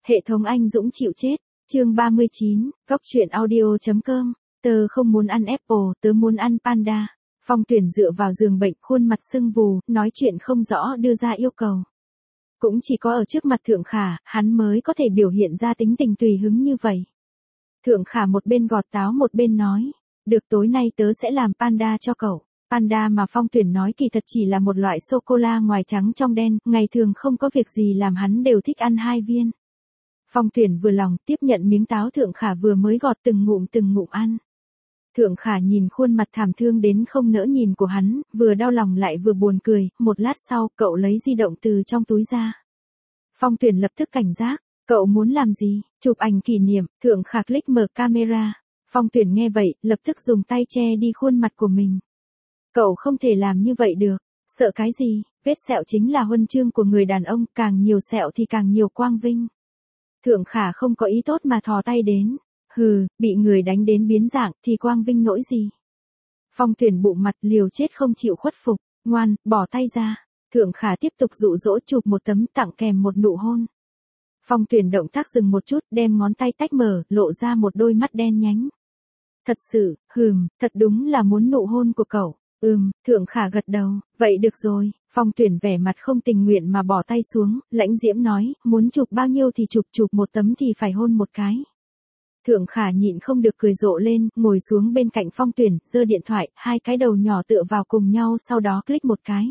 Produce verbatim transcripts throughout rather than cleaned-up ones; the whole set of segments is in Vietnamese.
Hệ thống anh Dũng chịu chết, chương ba mươi chín, góc truyện audio.com, tớ không muốn ăn Apple, tớ muốn ăn Panda. Phong Tuyển dựa vào giường bệnh, khuôn mặt sưng vù, nói chuyện không rõ đưa ra yêu cầu. Cũng chỉ có ở trước mặt Thượng Khả, hắn mới có thể biểu hiện ra tính tình tùy hứng như vậy. Thượng Khả một bên gọt táo một bên nói, được tối nay tớ sẽ làm Panda cho cậu. Panda mà Phong Tuyển nói kỳ thật chỉ là một loại sô-cô-la ngoài trắng trong đen, ngày thường không có việc gì làm hắn đều thích ăn hai viên. Phong Tuyển vừa lòng tiếp nhận miếng táo Thượng Khả vừa mới gọt từng ngụm từng ngụm ăn. Thượng Khả nhìn khuôn mặt thảm thương đến không nỡ nhìn của hắn, vừa đau lòng lại vừa buồn cười, một lát sau cậu lấy di động từ trong túi ra. Phong Tuyển lập tức cảnh giác, cậu muốn làm gì, chụp ảnh kỷ niệm, Thượng Khả click mở camera. Phong Tuyển nghe vậy, lập tức dùng tay che đi khuôn mặt của mình. Cậu không thể làm như vậy được, sợ cái gì, vết sẹo chính là huân chương của người đàn ông, càng nhiều sẹo thì càng nhiều quang vinh. Thượng Khả không có ý tốt mà thò tay đến, hừ, bị người đánh đến biến dạng thì quang vinh nỗi gì. Phong Tuyển bụng mặt liều chết không chịu khuất phục, ngoan, bỏ tay ra. Thượng Khả tiếp tục dụ dỗ chụp một tấm tặng kèm một nụ hôn. Phong Tuyển động tác dừng một chút, đem ngón tay tách mở, lộ ra một đôi mắt đen nhánh. Thật sự, hừm, thật đúng là muốn nụ hôn của cậu. Ừm, Thượng Khả gật đầu, vậy được rồi. Phong Tuyển vẻ mặt không tình nguyện mà bỏ tay xuống, lãnh diễm nói, muốn chụp bao nhiêu thì chụp, chụp một tấm thì phải hôn một cái. Thượng Khả nhịn không được cười rộ lên, ngồi xuống bên cạnh Phong Tuyển, giơ điện thoại, hai cái đầu nhỏ tựa vào cùng nhau sau đó click một cái.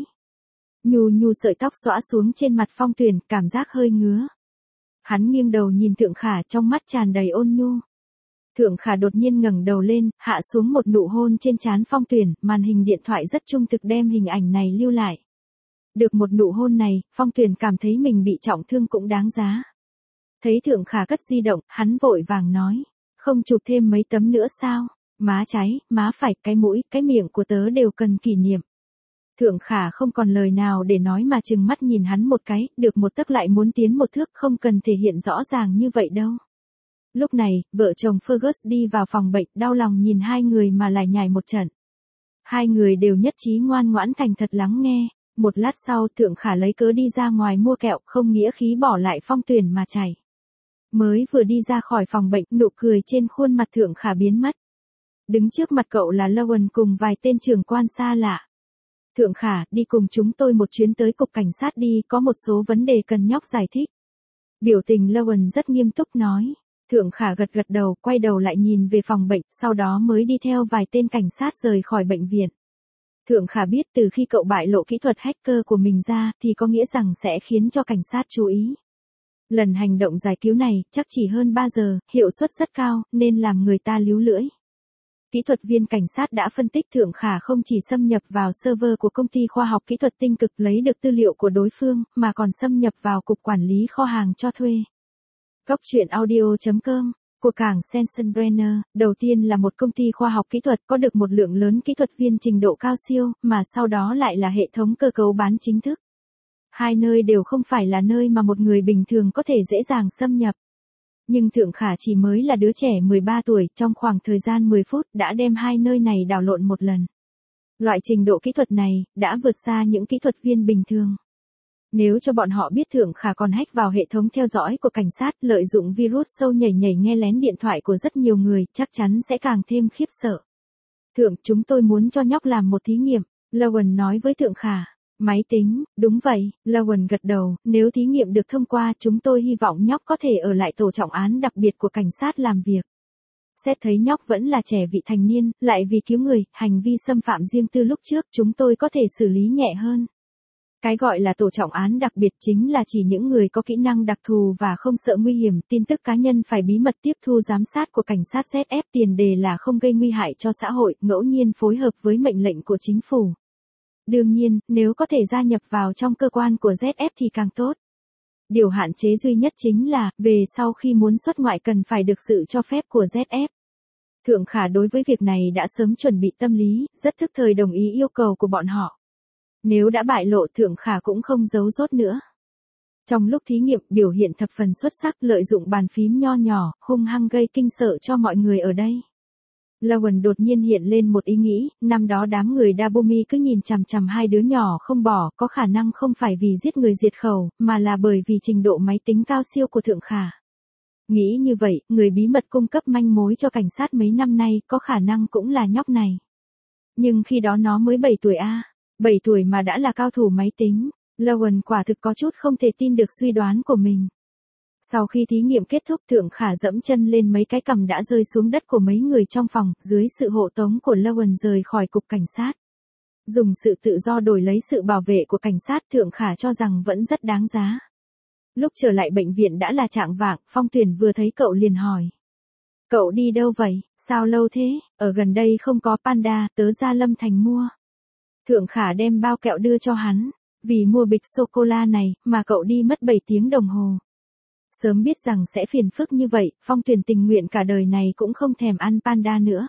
Nhu nhu sợi tóc xõa xuống trên mặt Phong Tuyển, cảm giác hơi ngứa. Hắn nghiêng đầu nhìn Thượng Khả trong mắt tràn đầy ôn nhu. Thượng Khả đột nhiên ngẩng đầu lên, hạ xuống một nụ hôn trên trán Phong Tuyển, màn hình điện thoại rất trung thực đem hình ảnh này lưu lại. Được một nụ hôn này, Phong Tuyển cảm thấy mình bị trọng thương cũng đáng giá. Thấy Thượng Khả cất di động, hắn vội vàng nói, không chụp thêm mấy tấm nữa sao? Má trái, má phải, cái mũi, cái miệng của tớ đều cần kỷ niệm. Thượng Khả không còn lời nào để nói mà trừng mắt nhìn hắn một cái, được một tấc lại muốn tiến một thước, không cần thể hiện rõ ràng như vậy đâu. Lúc này, vợ chồng Fergus đi vào phòng bệnh, đau lòng nhìn hai người mà lại nhảy một trận. Hai người đều nhất trí ngoan ngoãn thành thật lắng nghe. Một lát sau, Thượng Khả lấy cớ đi ra ngoài mua kẹo, không nghĩa khí bỏ lại Phong Tuyển mà chạy. Mới vừa đi ra khỏi phòng bệnh, nụ cười trên khuôn mặt Thượng Khả biến mất. Đứng trước mặt cậu là Lowen cùng vài tên trưởng quan xa lạ. Thượng Khả, đi cùng chúng tôi một chuyến tới cục cảnh sát đi, có một số vấn đề cần nhóc giải thích. Biểu tình Lowen rất nghiêm túc nói. Thượng Khả gật gật đầu, quay đầu lại nhìn về phòng bệnh, sau đó mới đi theo vài tên cảnh sát rời khỏi bệnh viện. Thượng Khả biết từ khi cậu bại lộ kỹ thuật hacker của mình ra, thì có nghĩa rằng sẽ khiến cho cảnh sát chú ý. Lần hành động giải cứu này, chắc chỉ hơn ba giờ, hiệu suất rất cao, nên làm người ta líu lưỡi. Kỹ thuật viên cảnh sát đã phân tích Thượng Khả không chỉ xâm nhập vào server của công ty khoa học kỹ thuật tinh cực lấy được tư liệu của đối phương, mà còn xâm nhập vào cục quản lý kho hàng cho thuê. Góc truyện audio.com, của cảng Sensenbrenner, đầu tiên là một công ty khoa học kỹ thuật có được một lượng lớn kỹ thuật viên trình độ cao siêu, mà sau đó lại là hệ thống cơ cấu bán chính thức. Hai nơi đều không phải là nơi mà một người bình thường có thể dễ dàng xâm nhập. Nhưng Thượng Khả chỉ mới là đứa trẻ mười ba tuổi, trong khoảng thời gian mười phút đã đem hai nơi này đảo lộn một lần. Loại trình độ kỹ thuật này, đã vượt xa những kỹ thuật viên bình thường. Nếu cho bọn họ biết Thượng Khả còn hack vào hệ thống theo dõi của cảnh sát, lợi dụng virus sâu nhảy nhảy nghe lén điện thoại của rất nhiều người, chắc chắn sẽ càng thêm khiếp sợ. Thượng, chúng tôi muốn cho nhóc làm một thí nghiệm, Lowen nói với Thượng Khả. Máy tính, đúng vậy, Lowen gật đầu, nếu thí nghiệm được thông qua chúng tôi hy vọng nhóc có thể ở lại tổ trọng án đặc biệt của cảnh sát làm việc. Xét thấy nhóc vẫn là trẻ vị thành niên, lại vì cứu người, hành vi xâm phạm riêng tư lúc trước chúng tôi có thể xử lý nhẹ hơn. Cái gọi là tổ trọng án đặc biệt chính là chỉ những người có kỹ năng đặc thù và không sợ nguy hiểm, tin tức cá nhân phải bí mật tiếp thu giám sát của cảnh sát Z F, tiền đề là không gây nguy hại cho xã hội, ngẫu nhiên phối hợp với mệnh lệnh của chính phủ. Đương nhiên, nếu có thể gia nhập vào trong cơ quan của Z F thì càng tốt. Điều hạn chế duy nhất chính là, về sau khi muốn xuất ngoại cần phải được sự cho phép của Z F. Thượng Khả đối với việc này đã sớm chuẩn bị tâm lý, rất thức thời đồng ý yêu cầu của bọn họ. Nếu đã bại lộ Thượng Khả cũng không giấu giốt nữa. Trong lúc thí nghiệm, biểu hiện thập phần xuất sắc, lợi dụng bàn phím nho nhỏ, hung hăng gây kinh sợ cho mọi người ở đây. Lowen đột nhiên hiện lên một ý nghĩ, năm đó đám người Dabumi cứ nhìn chằm chằm hai đứa nhỏ không bỏ, có khả năng không phải vì giết người diệt khẩu, mà là bởi vì trình độ máy tính cao siêu của Thượng Khả. Nghĩ như vậy, người bí mật cung cấp manh mối cho cảnh sát mấy năm nay có khả năng cũng là nhóc này. Nhưng khi đó nó mới bảy tuổi a, bảy tuổi mà đã là cao thủ máy tính. Lowen quả thực có chút không thể tin được suy đoán của mình. Sau khi thí nghiệm kết thúc, Thượng Khả dẫm chân lên mấy cái cằm đã rơi xuống đất của mấy người trong phòng, dưới sự hộ tống của Lowen rời khỏi cục cảnh sát. Dùng sự tự do đổi lấy sự bảo vệ của cảnh sát, Thượng Khả cho rằng vẫn rất đáng giá. Lúc trở lại bệnh viện đã là chạng vạng, Phong Tuyển vừa thấy cậu liền hỏi. Cậu đi đâu vậy, sao lâu thế, ở gần đây không có panda, tớ ra Lâm Thành mua. Thượng Khả đem bao kẹo đưa cho hắn, vì mua bịch sô-cô-la này, mà cậu đi mất bảy tiếng đồng hồ. Sớm biết rằng sẽ phiền phức như vậy, Phong Tuyển tình nguyện cả đời này cũng không thèm ăn panda nữa.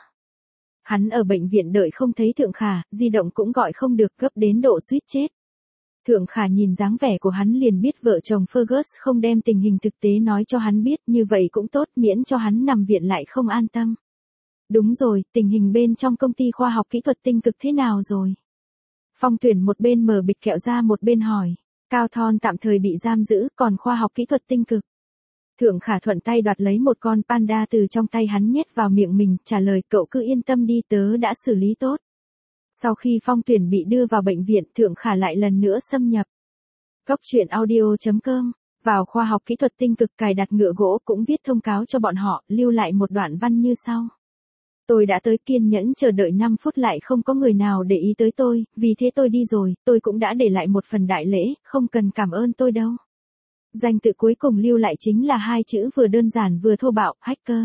Hắn ở bệnh viện đợi không thấy Thượng Khả, di động cũng gọi không được, gấp đến độ suýt chết. Thượng Khả nhìn dáng vẻ của hắn liền biết vợ chồng Fergus không đem tình hình thực tế nói cho hắn biết, như vậy cũng tốt, miễn cho hắn nằm viện lại không an tâm. Đúng rồi, tình hình bên trong công ty khoa học kỹ thuật tinh cực thế nào rồi? Phong Tuyển một bên mở bịch kẹo ra một bên hỏi. Cao Thon tạm thời bị giam giữ, còn khoa học kỹ thuật tinh cực. Thượng Khả thuận tay đoạt lấy một con panda từ trong tay hắn nhét vào miệng mình, trả lời cậu cứ yên tâm đi, tớ đã xử lý tốt. Sau khi Phong Tuyển bị đưa vào bệnh viện, Thượng Khả lại lần nữa xâm nhập. Góc truyện audio chấm com, vào khoa học kỹ thuật tinh cực cài đặt ngựa gỗ cũng viết thông cáo cho bọn họ, lưu lại một đoạn văn như sau. Tôi đã tới, kiên nhẫn chờ đợi năm phút lại không có người nào để ý tới tôi, vì thế tôi đi rồi, tôi cũng đã để lại một phần đại lễ, không cần cảm ơn tôi đâu. Danh tự cuối cùng lưu lại chính là hai chữ vừa đơn giản vừa thô bạo, hacker.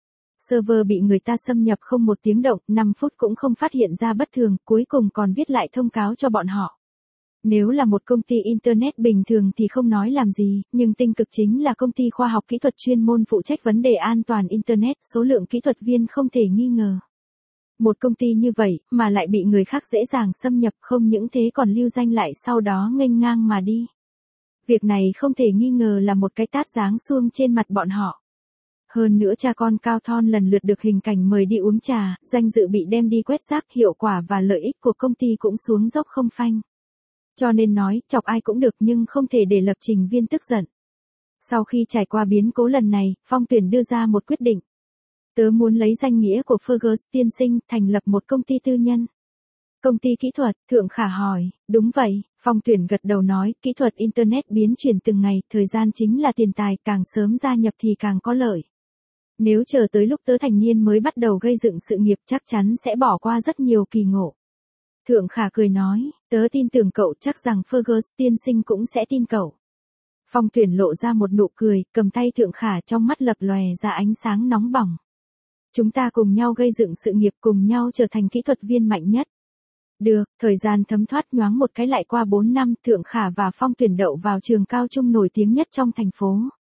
Server bị người ta xâm nhập không một tiếng động, năm phút cũng không phát hiện ra bất thường, cuối cùng còn viết lại thông cáo cho bọn họ. Nếu là một công ty Internet bình thường thì không nói làm gì, nhưng tinh cực chính là công ty khoa học kỹ thuật chuyên môn phụ trách vấn đề an toàn Internet, số lượng kỹ thuật viên không thể nghi ngờ. Một công ty như vậy, mà lại bị người khác dễ dàng xâm nhập, không những thế còn lưu danh lại sau đó nghênh ngang mà đi. Việc này không thể nghi ngờ là một cái tát giáng xuông trên mặt bọn họ. Hơn nữa cha con Cao Thon lần lượt được hình cảnh mời đi uống trà, danh dự bị đem đi quét rác, hiệu quả và lợi ích của công ty cũng xuống dốc không phanh. Cho nên nói, chọc ai cũng được nhưng không thể để lập trình viên tức giận. Sau khi trải qua biến cố lần này, Phong Tuyển đưa ra một quyết định. Tớ muốn lấy danh nghĩa của Fergus tiên sinh, thành lập một công ty tư nhân. Công ty kỹ thuật, Thượng Khả hỏi, đúng vậy, Phong Tuyển gật đầu nói, kỹ thuật Internet biến chuyển từng ngày, thời gian chính là tiền tài, càng sớm gia nhập thì càng có lợi. Nếu chờ tới lúc tớ thành niên mới bắt đầu gây dựng sự nghiệp chắc chắn sẽ bỏ qua rất nhiều kỳ ngộ. Thượng Khả cười nói, tớ tin tưởng cậu, chắc rằng Fergus tiên sinh cũng sẽ tin cậu. Phong Tuyển lộ ra một nụ cười, cầm tay Thượng Khả, trong mắt lập lòe ra ánh sáng nóng bỏng. Chúng ta cùng nhau gây dựng sự nghiệp, cùng nhau trở thành kỹ thuật viên mạnh nhất. Được, thời gian thấm thoát nhoáng một cái lại qua bốn năm, Thượng Khả và Phong Tuyển đậu vào trường cao trung nổi tiếng nhất trong thành phố.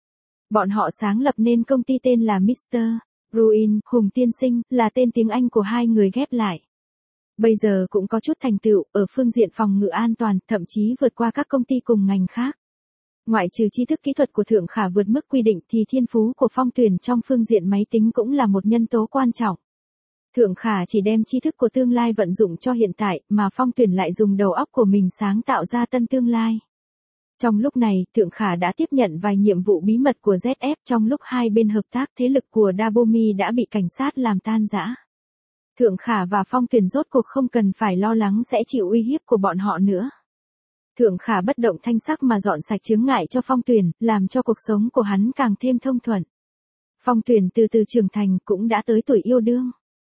Bọn họ sáng lập nên công ty tên là mít tơ Ruin, Hùng Tiên Sinh, là tên tiếng Anh của hai người ghép lại. Bây giờ cũng có chút thành tựu, ở phương diện phòng ngự an toàn, thậm chí vượt qua các công ty cùng ngành khác. Ngoại trừ tri thức kỹ thuật của Thượng Khả vượt mức quy định thì thiên phú của Phong Tuyển trong phương diện máy tính cũng là một nhân tố quan trọng. Thượng Khả chỉ đem tri thức của tương lai vận dụng cho hiện tại, mà Phong Tuyển lại dùng đầu óc của mình sáng tạo ra tân tương lai. Trong lúc này, Thượng Khả đã tiếp nhận vài nhiệm vụ bí mật của Z F, trong lúc hai bên hợp tác, thế lực của Dabomi đã bị cảnh sát làm tan rã. Thượng Khả và Phong Tuyển rốt cuộc không cần phải lo lắng sẽ chịu uy hiếp của bọn họ nữa. Thượng Khả bất động thanh sắc mà dọn sạch chướng ngại cho Phong Tuyển, làm cho cuộc sống của hắn càng thêm thông thuận. Phong Tuyển từ từ trưởng thành, cũng đã tới tuổi yêu đương.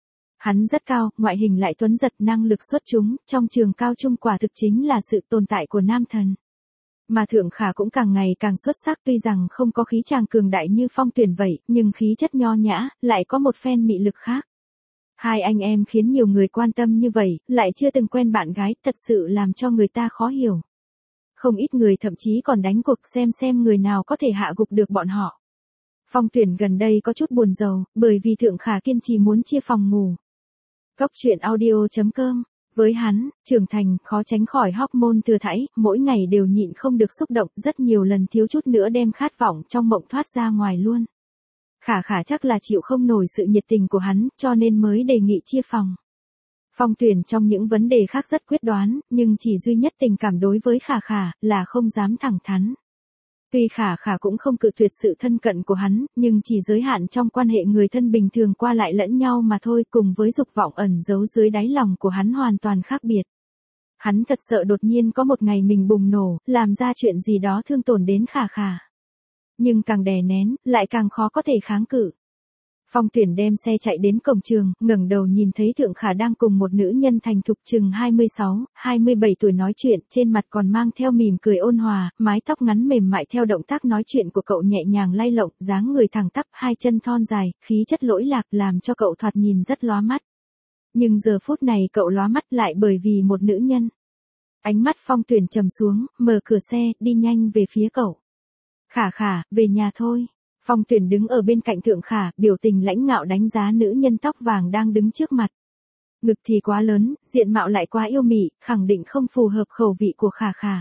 Hắn rất cao, ngoại hình lại tuấn giật, năng lực xuất chúng, trong trường cao trung quả thực chính là sự tồn tại của nam thần. Mà Thượng Khả cũng càng ngày càng xuất sắc, tuy rằng không có khí chàng cường đại như Phong Tuyển vậy, nhưng khí chất nho nhã, lại có một phen mị lực khác. Hai anh em khiến nhiều người quan tâm như vậy, lại chưa từng quen bạn gái, thật sự làm cho người ta khó hiểu. Không ít người thậm chí còn đánh cuộc xem xem người nào có thể hạ gục được bọn họ. Phong Tuyển gần đây có chút buồn rầu, bởi vì Thượng Khả kiên trì muốn chia phòng ngủ. Góc truyện audio chấm com, với hắn, trưởng thành, khó tránh khỏi hormone thừa thãi, mỗi ngày đều nhịn không được xúc động, rất nhiều lần thiếu chút nữa đem khát vọng trong mộng thoát ra ngoài luôn. Khả Khả chắc là chịu không nổi sự nhiệt tình của hắn, cho nên mới đề nghị chia phòng. Phong Tuyển trong những vấn đề khác rất quyết đoán, nhưng chỉ duy nhất tình cảm đối với Khả Khả, là không dám thẳng thắn. Tuy Khả Khả cũng không cự tuyệt sự thân cận của hắn, nhưng chỉ giới hạn trong quan hệ người thân bình thường qua lại lẫn nhau mà thôi, cùng với dục vọng ẩn giấu dưới đáy lòng của hắn hoàn toàn khác biệt. Hắn thật sợ đột nhiên có một ngày mình bùng nổ, làm ra chuyện gì đó thương tổn đến Khả Khả. Nhưng càng đè nén, lại càng khó có thể kháng cự. Phong Tuyển đem xe chạy đến cổng trường, ngẩng đầu nhìn thấy Thượng Khả đang cùng một nữ nhân thành thục chừng hai mươi sáu, hai mươi bảy tuổi nói chuyện, trên mặt còn mang theo mỉm cười ôn hòa, mái tóc ngắn mềm mại theo động tác nói chuyện của cậu nhẹ nhàng lay lộng, dáng người thẳng tắp, hai chân thon dài, khí chất lỗi lạc làm cho cậu thoạt nhìn rất lóa mắt. Nhưng giờ phút này cậu lóa mắt lại bởi vì một nữ nhân. Ánh mắt Phong Tuyển trầm xuống, mở cửa xe, đi nhanh về phía cậu. Khả Khả, về nhà thôi. Phong Tuyển đứng ở bên cạnh Thượng Khả, biểu tình lãnh ngạo đánh giá nữ nhân tóc vàng đang đứng trước mặt. Ngực thì quá lớn, diện mạo lại quá yêu mị, khẳng định không phù hợp khẩu vị của Khả Khả.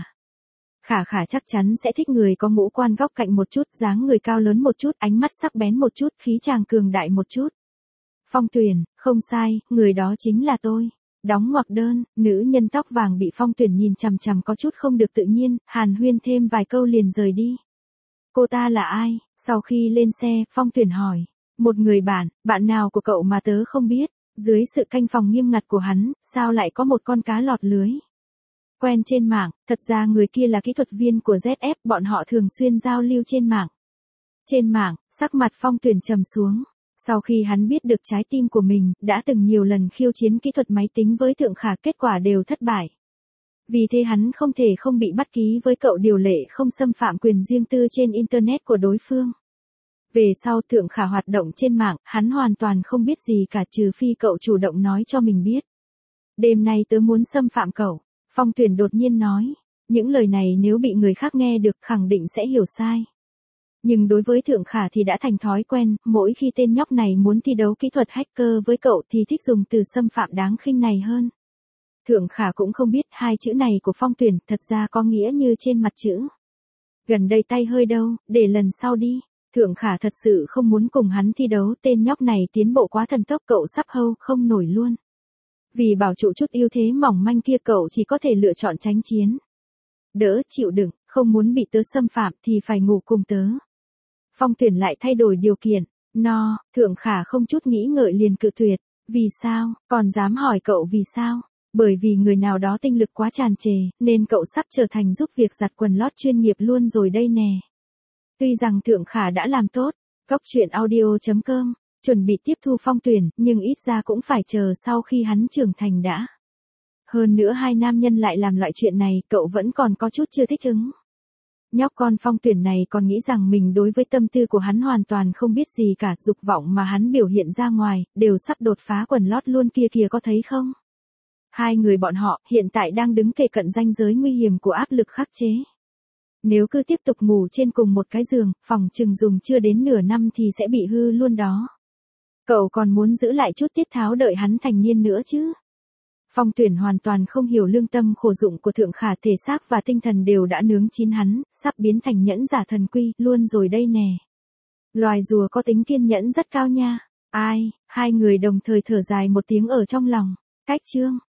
Khả Khả chắc chắn sẽ thích người có ngũ quan góc cạnh một chút, dáng người cao lớn một chút, ánh mắt sắc bén một chút, khí chàng cường đại một chút. Phong Tuyển, không sai, người đó chính là tôi. Đóng ngoặc đơn, nữ nhân tóc vàng bị Phong Tuyển nhìn chằm chằm có chút không được tự nhiên, hàn huyên thêm vài câu liền rời đi. Cô ta là ai? Sau khi lên xe, Phong Tuyển hỏi. Một người bạn, bạn nào của cậu mà tớ không biết. Dưới sự canh phòng nghiêm ngặt của hắn, sao lại có một con cá lọt lưới? Quen trên mạng, thật ra người kia là kỹ thuật viên của Z F, bọn họ thường xuyên giao lưu trên mạng. Trên mạng, sắc mặt Phong Tuyển trầm xuống. Sau khi hắn biết được trái tim của mình, đã từng nhiều lần khiêu chiến kỹ thuật máy tính với Thượng Khả, kết quả đều thất bại. Vì thế hắn không thể không bị bắt ký với cậu điều lệ không xâm phạm quyền riêng tư trên Internet của đối phương. Về sau Thượng Khả hoạt động trên mạng, hắn hoàn toàn không biết gì cả trừ phi cậu chủ động nói cho mình biết. Đêm nay tớ muốn xâm phạm cậu, Phong Tuyển đột nhiên nói. Những lời này nếu bị người khác nghe được khẳng định sẽ hiểu sai. Nhưng đối với Thượng Khả thì đã thành thói quen, mỗi khi tên nhóc này muốn thi đấu kỹ thuật hacker với cậu thì thích dùng từ xâm phạm đáng khinh này hơn. Thượng Khả cũng không biết hai chữ này của Phong Tuyển thật ra có nghĩa như trên mặt chữ. Gần đây tay hơi đâu, để lần sau đi. Thượng Khả thật sự không muốn cùng hắn thi đấu, tên nhóc này tiến bộ quá thần tốc, cậu sắp hâu không nổi luôn. Vì bảo trụ chút ưu thế mỏng manh kia cậu chỉ có thể lựa chọn tránh chiến. Đỡ chịu đựng, không muốn bị tớ xâm phạm thì phải ngủ cùng tớ. Phong Tuyển lại thay đổi điều kiện. No, Thượng Khả không chút nghĩ ngợi liền cự tuyệt. Vì sao, còn dám hỏi cậu vì sao? Bởi vì người nào đó tinh lực quá tràn trề, nên cậu sắp trở thành giúp việc giặt quần lót chuyên nghiệp luôn rồi đây nè. Tuy rằng Thượng Khả đã làm tốt, góc truyện audio chấm com, chuẩn bị tiếp thu Phong Tuyển, nhưng ít ra cũng phải chờ sau khi hắn trưởng thành đã. Hơn nữa hai nam nhân lại làm loại chuyện này, cậu vẫn còn có chút chưa thích ứng. Nhóc con Phong Tuyển này còn nghĩ rằng mình đối với tâm tư của hắn hoàn toàn không biết gì cả, dục vọng mà hắn biểu hiện ra ngoài, đều sắp đột phá quần lót luôn kia kìa, có thấy không? Hai người bọn họ hiện tại đang đứng kề cận ranh giới nguy hiểm của áp lực khắc chế. Nếu cứ tiếp tục ngủ trên cùng một cái giường, phòng chừng dùng chưa đến nửa năm thì sẽ bị hư luôn đó. Cậu còn muốn giữ lại chút tiết tháo đợi hắn thành niên nữa chứ? Phong Tuyển hoàn toàn không hiểu lương tâm khổ dụng của Thượng Khả, thể xác và tinh thần đều đã nướng chín hắn, sắp biến thành nhẫn giả thần quy luôn rồi đây nè. Loài rùa có tính kiên nhẫn rất cao nha. Ai, hai người đồng thời thở dài một tiếng ở trong lòng. Cách chương